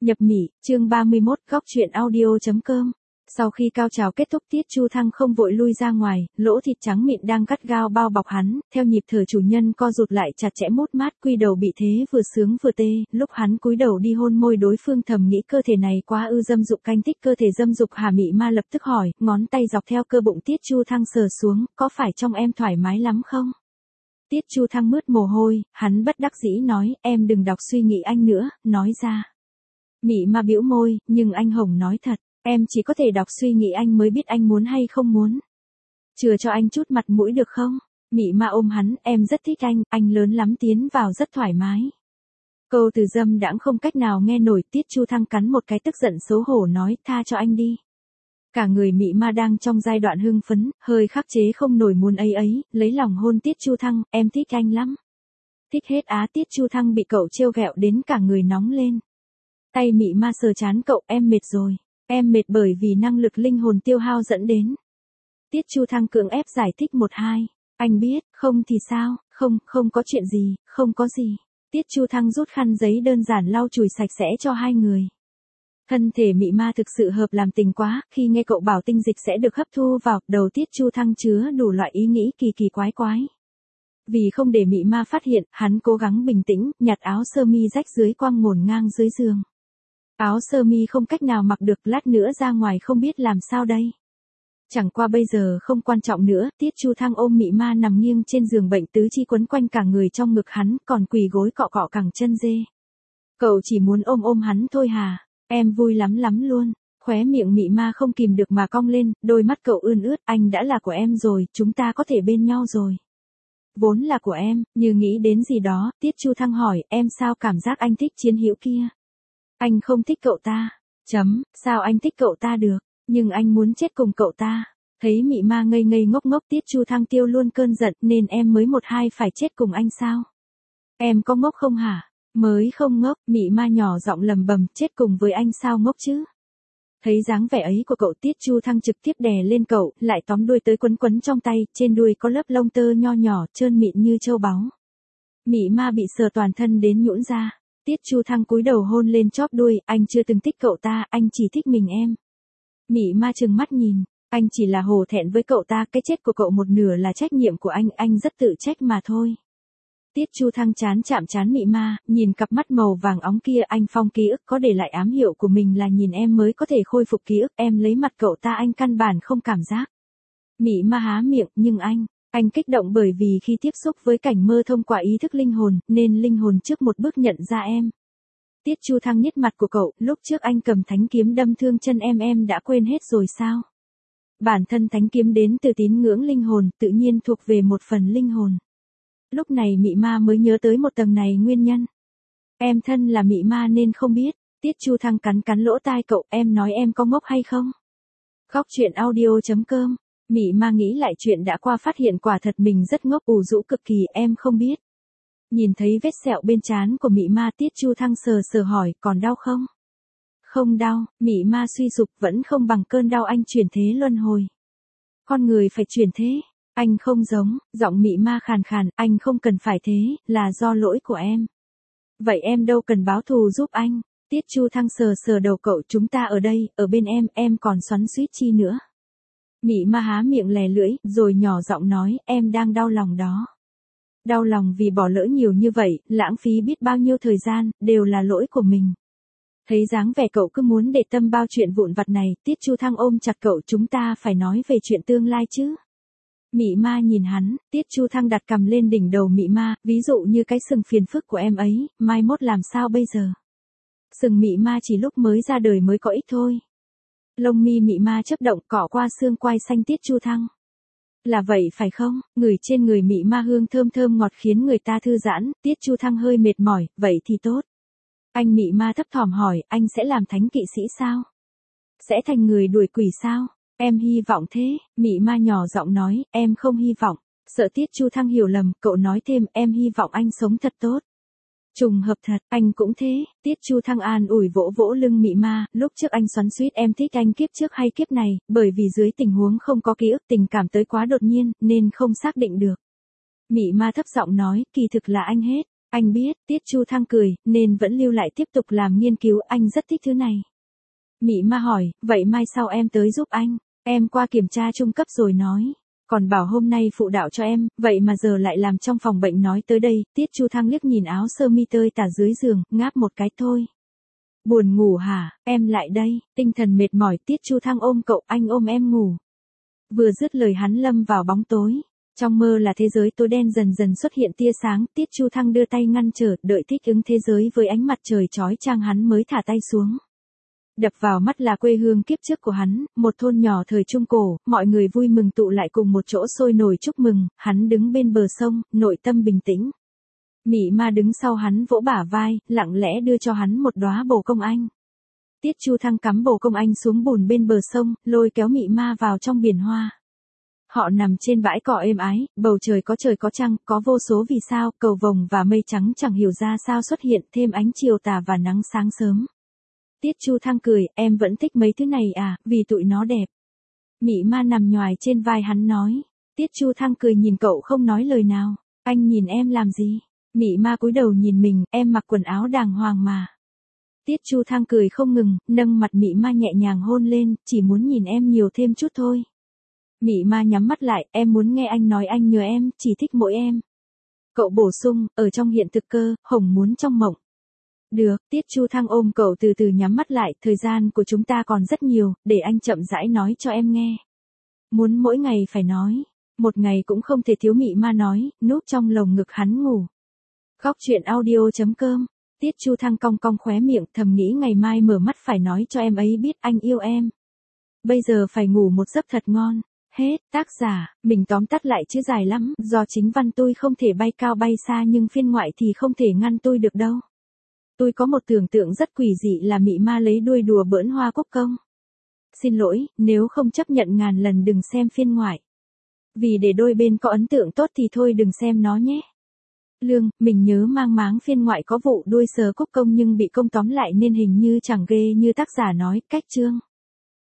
Nhập Mị, chương 31, góc truyện audio.com. Sau khi cao trào kết thúc, Tiết Chu Thăng không vội lui ra ngoài, lỗ thịt trắng mịn đang gắt gao bao bọc hắn, theo nhịp thở chủ nhân co rụt lại chặt chẽ mút mát, quy đầu bị thế vừa sướng vừa tê, lúc hắn cúi đầu đi hôn môi đối phương thầm nghĩ cơ thể này quá ư dâm dục, canh thích cơ thể dâm dục hả? Mị ma lập tức hỏi, ngón tay dọc theo cơ bụng Tiết Chu Thăng sờ xuống, có phải trong em thoải mái lắm không? Tiết Chu Thăng mướt mồ hôi, hắn bất đắc dĩ nói, em đừng đọc suy nghĩ anh nữa, nói ra. Mị ma bĩu môi, nhưng anh Hồng nói thật, em chỉ có thể đọc suy nghĩ anh mới biết anh muốn hay không muốn. Chừa cho anh chút mặt mũi được không? Mị ma ôm hắn, em rất thích anh lớn lắm, tiến vào rất thoải mái. Câu từ dâm đãng không cách nào nghe nổi. Tiết Chu Thăng cắn một cái tức giận xấu hổ nói, tha cho anh đi. Cả người mị ma đang trong giai đoạn hưng phấn, hơi khắc chế không nổi muốn ấy, lấy lòng hôn Tiết Chu Thăng, em thích anh lắm. Thích hết á? Tiết Chu Thăng bị cậu trêu ghẹo đến cả người nóng lên. Tay mị ma sờ trán cậu, em mệt rồi. Em mệt bởi vì năng lực linh hồn tiêu hao dẫn đến. Tiết Chu Thăng cưỡng ép giải thích 1-2. Anh biết, không thì sao, không có chuyện gì, không có gì. Tiết Chu Thăng rút khăn giấy đơn giản lau chùi sạch sẽ cho hai người. Thân thể mị ma thực sự hợp làm tình quá, khi nghe cậu bảo tinh dịch sẽ được hấp thu vào, đầu Tiết Chu Thăng chứa đủ loại ý nghĩ kỳ quái. Vì không để mị ma phát hiện, hắn cố gắng bình tĩnh, nhặt áo sơ mi rách dưới quăng ngổn ngang dưới giường. Áo sơ mi không cách nào mặc được, lát nữa ra ngoài không biết làm sao đây. Chẳng qua bây giờ không quan trọng nữa. Tiết Chu Thăng ôm mị ma nằm nghiêng trên giường bệnh, tứ chi quấn quanh cả người trong ngực hắn, còn quỳ gối cọ cẳng chân dê. Cậu chỉ muốn ôm hắn thôi hả? Em vui lắm luôn. Khóe miệng mị ma không kìm được mà cong lên, đôi mắt cậu ươn ướt, anh đã là của em rồi, chúng ta có thể bên nhau rồi. Vốn là của em. Như nghĩ đến gì đó, Tiết Chu Thăng hỏi, em sao cảm giác anh thích Chiến Hữu kia? Anh không thích cậu ta. Sao anh thích cậu ta được? Nhưng anh muốn chết cùng cậu ta. Thấy mị ma ngây ngốc, Tiết Chu Thăng tiêu luôn cơn giận, nên em mới 1-2 phải chết cùng anh sao? Em có ngốc không hả? Mới không ngốc. Mị ma nhỏ giọng lầm bầm, chết cùng với anh sao ngốc chứ? Thấy dáng vẻ ấy của cậu, Tiết Chu Thăng trực tiếp đè lên cậu, lại tóm đuôi tới quấn trong tay, trên đuôi có lớp lông tơ nho nhỏ, trơn mịn như châu báu. Mị ma bị sờ toàn thân đến nhũn ra. Tiết Chu Thăng cúi đầu hôn lên chóp đuôi, anh chưa từng thích cậu ta, anh chỉ thích mình em. Mị ma trừng mắt nhìn, anh chỉ là hổ thẹn với cậu ta, cái chết của cậu một nửa là trách nhiệm của anh rất tự trách mà thôi. Tiết Chu Thăng chạm trán mị ma, nhìn cặp mắt màu vàng óng kia, anh phong ký ức có để lại ám hiệu của mình là nhìn em mới có thể khôi phục ký ức, em lấy mặt cậu ta anh căn bản không cảm giác. Mị ma há miệng, nhưng anh kích động bởi vì khi tiếp xúc với cảnh mơ thông qua ý thức linh hồn, nên linh hồn trước một bước nhận ra em. Tiết Chu Thăng nhếch mặt của cậu, lúc trước anh cầm thánh kiếm đâm thương chân em đã quên hết rồi sao? Bản thân thánh kiếm đến từ tín ngưỡng linh hồn, tự nhiên thuộc về một phần linh hồn. Lúc này mị ma mới nhớ tới một tầng này nguyên nhân. Em thân là mị ma nên không biết. Tiết Chu Thăng cắn lỗ tai cậu, em nói em có ngốc hay không? Góc truyện audio.com. Mị ma nghĩ lại chuyện đã qua, phát hiện quả thật mình rất ngốc, ủ rũ cực kỳ, em không biết. Nhìn thấy vết sẹo bên trán của mị ma, Tiết Chu Thăng sờ hỏi, còn đau không? Không đau. Mị ma suy sụp, vẫn không bằng cơn đau anh chuyển thế luân hồi. Con người phải chuyển thế. Anh không giống. Giọng mị ma khàn, anh không cần phải thế, là do lỗi của em. Vậy em đâu cần báo thù giúp anh. Tiết Chu Thăng sờ đầu cậu, chúng ta ở đây, ở bên em còn xoắn xuýt chi nữa. Mị ma há miệng lè lưỡi, rồi nhỏ giọng nói, em đang đau lòng đó. Đau lòng vì bỏ lỡ nhiều như vậy, lãng phí biết bao nhiêu thời gian, đều là lỗi của mình. Thấy dáng vẻ cậu cứ muốn để tâm bao chuyện vụn vặt này, Tiết Chu Thăng ôm chặt cậu, chúng ta phải nói về chuyện tương lai chứ. Mị ma nhìn hắn, Tiết Chu Thăng đặt cằm lên đỉnh đầu mị ma, ví dụ như cái sừng phiền phức của em ấy, mai mốt làm sao bây giờ? Sừng mị ma chỉ lúc mới ra đời mới có ít thôi. Lông mi mị ma chớp động, cọ qua xương quai xanh Tiết Chu Thăng. Là vậy phải không? Ngửi trên người mị ma hương thơm ngọt khiến người ta thư giãn. Tiết Chu Thăng hơi mệt mỏi, vậy thì tốt. Anh mị ma thấp thỏm hỏi, anh sẽ làm thánh kỵ sĩ sao? Sẽ thành người đuổi quỷ sao? Em hy vọng thế. Mị ma nhỏ giọng nói, em không hy vọng. Sợ Tiết Chu Thăng hiểu lầm, cậu nói thêm, em hy vọng anh sống thật tốt. Trùng hợp thật, anh cũng thế. Tiết Chu Thăng an ủi vỗ lưng mị ma, lúc trước anh xoắn xuýt em thích anh kiếp trước hay kiếp này, bởi vì dưới tình huống không có ký ức, tình cảm tới quá đột nhiên, nên không xác định được. Mị ma thấp giọng nói, kỳ thực là anh hết. Anh biết, Tiết Chu Thăng cười, nên vẫn lưu lại tiếp tục làm nghiên cứu, anh rất thích thứ này. Mị ma hỏi, vậy mai sau em tới giúp anh, em qua kiểm tra trung cấp rồi nói. Còn bảo hôm nay phụ đạo cho em, vậy mà giờ lại làm trong phòng bệnh. Nói tới đây, Tiết Chu Thăng liếc nhìn áo sơ mi tơi tả dưới giường, ngáp một cái thôi. Buồn ngủ hả, em lại đây, tinh thần mệt mỏi. Tiết Chu Thăng ôm cậu, anh ôm em ngủ. Vừa dứt lời hắn lâm vào bóng tối. Trong mơ là thế giới tối đen dần dần xuất hiện tia sáng, Tiết Chu Thăng đưa tay ngăn trở, đợi thích ứng thế giới với ánh mặt trời chói chang hắn mới thả tay xuống. Đập vào mắt là quê hương kiếp trước của hắn, một thôn nhỏ thời Trung Cổ, mọi người vui mừng tụ lại cùng một chỗ sôi nổi chúc mừng, hắn đứng bên bờ sông, nội tâm bình tĩnh. Mị ma đứng sau hắn vỗ bả vai, lặng lẽ đưa cho hắn một đóa bồ công anh. Tiết Chu Thăng cắm bồ công anh xuống bùn bên bờ sông, lôi kéo mị ma vào trong biển hoa. Họ nằm trên bãi cỏ êm ái, bầu trời có trăng, có vô số vì sao, cầu vồng và mây trắng chẳng hiểu ra sao xuất hiện, thêm ánh chiều tà và nắng sáng sớm. Tiết Chu Thăng cười, em vẫn thích mấy thứ này à, vì tụi nó đẹp. Mị ma nằm nhoài trên vai hắn nói. Tiết Chu Thăng cười nhìn cậu không nói lời nào. Anh nhìn em làm gì? Mị ma cúi đầu nhìn mình, em mặc quần áo đàng hoàng mà. Tiết Chu Thăng cười không ngừng, nâng mặt mị ma nhẹ nhàng hôn lên, chỉ muốn nhìn em nhiều thêm chút thôi. Mị ma nhắm mắt lại, em muốn nghe anh nói anh nhớ em, chỉ thích mỗi em. Cậu bổ sung, ở trong hiện thực cơ, Hồng muốn trong mộng. Được, Tiết Chu Thăng ôm cậu từ từ nhắm mắt lại, thời gian của chúng ta còn rất nhiều, để anh chậm rãi nói cho em nghe. Muốn mỗi ngày phải nói, một ngày cũng không thể thiếu. Mị ma nói, núp trong lồng ngực hắn ngủ. Góc truyện audio.com. Tiết Chu Thăng cong cong khóe miệng, thầm nghĩ ngày mai mở mắt phải nói cho em ấy biết anh yêu em. Bây giờ phải ngủ một giấc thật ngon. Hết, tác giả, mình tóm tắt lại chứ dài lắm, do chính văn tôi không thể bay cao bay xa nhưng phiên ngoại thì không thể ngăn tôi được đâu. Tôi có một tưởng tượng rất quỷ dị là mị ma lấy đuôi đùa bỡn Hoa Quốc Công. Xin lỗi, nếu không chấp nhận ngàn lần đừng xem phiên ngoại. Vì để đôi bên có ấn tượng tốt thì thôi đừng xem nó nhé. Lương, mình nhớ mang máng phiên ngoại có vụ đuôi sờ Quốc Công nhưng bị công tóm lại nên hình như chẳng ghê như tác giả nói, cách chương.